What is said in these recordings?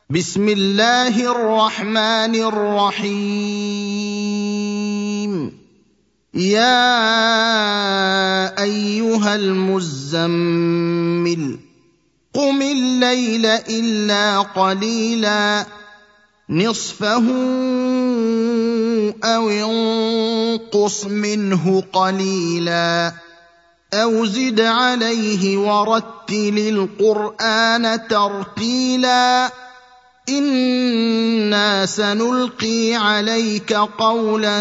بسم الله الرحمن الرحيم. يا ايها المزمل قم الليل الا قليلا نصفه او انقص منه قليلا او زد عليه ورتل القران ترتيلا إنا سنلقي عليك قولا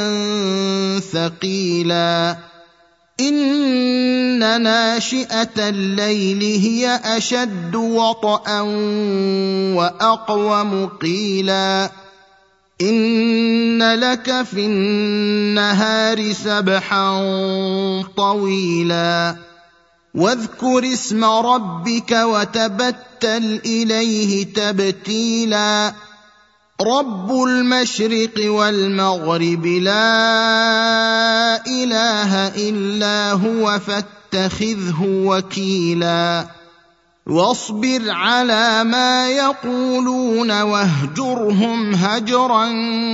ثقيلا إن ناشئة الليل هي أشد وطئا وأقوم قيلا إن لك في النهار سبحا طويلا واذكر اسم ربك وتبتل إليه تبتيلا رب المشرق والمغرب لا إله إلا هو فاتخذه وكيلا واصبر على ما يقولون واهجرهم هجرا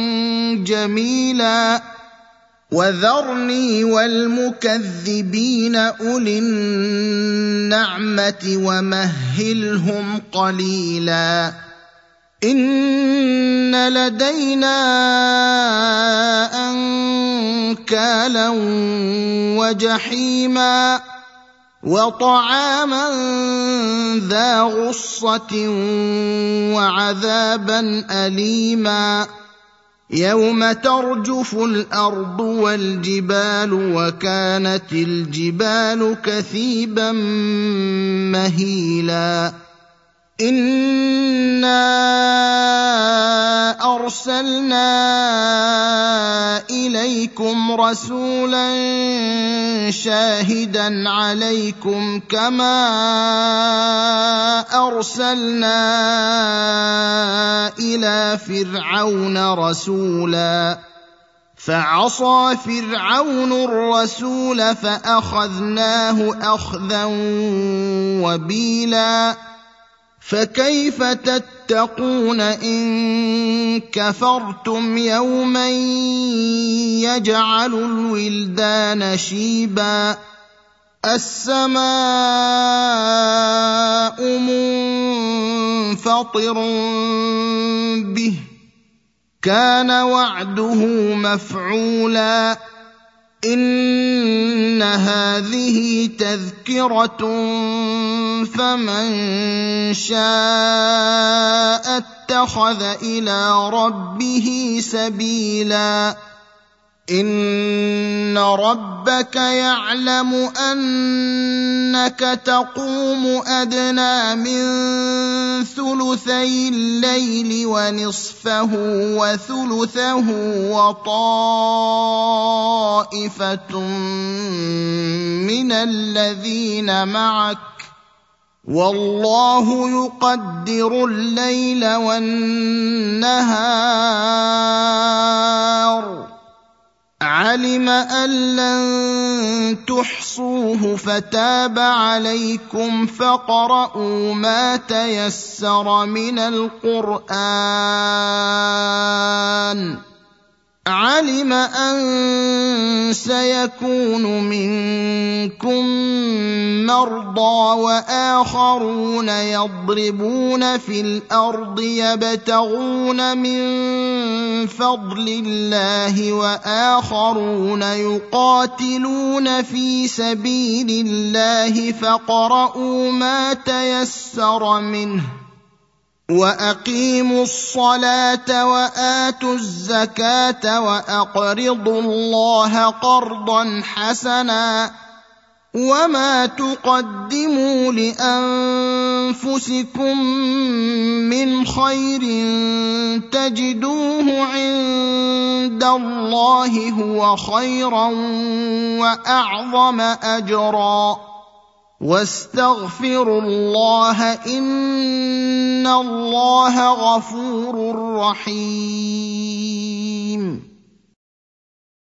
جميلا وذرني والمكذبين أولي النعمة ومهلهم قليلا إن لدينا أنكالا وجحيما وطعاما ذا غصة وعذابا أليما يوم ترجف الأرض والجبال وكانت الجبال كثيبا مهيلا إنا أرسلنا إليكم رسولا شاهدا عليكم كما أرسلنا إلى فرعون رسولا فعصى فرعون الرسول فأخذناه أخذا وبيلا فكيف تتقون إن كفرتم يوما يجعل الولدان شيبا السماء منفطر به كان وعده مفعولا إن هذه تذكرة فمن شاء اتخذ إلى ربه سبيلا إن ربك يعلم أنك تقوم أدنى من ثلثي الليل ونصفه وثلثه وطائفة من الذين معك والله يقدر الليل والنهار علم أن لن تحصوه فتاب عليكم فاقرؤوا ما تيسر من القرآن علم أن سيكون منكم مرضى وآخرون يضربون في الأرض يبتغون من فضل الله وآخرون يقاتلون في سبيل الله فاقرؤوا ما تيسر منه وأقيموا الصلاة وآتوا الزكاة وأقرضوا الله قرضا حسنا وما تقدموا لأنفسكم من خير تجدوه عند الله هو خيرا وأعظم أجرا واستغفروا الله إن الله غفور رحيم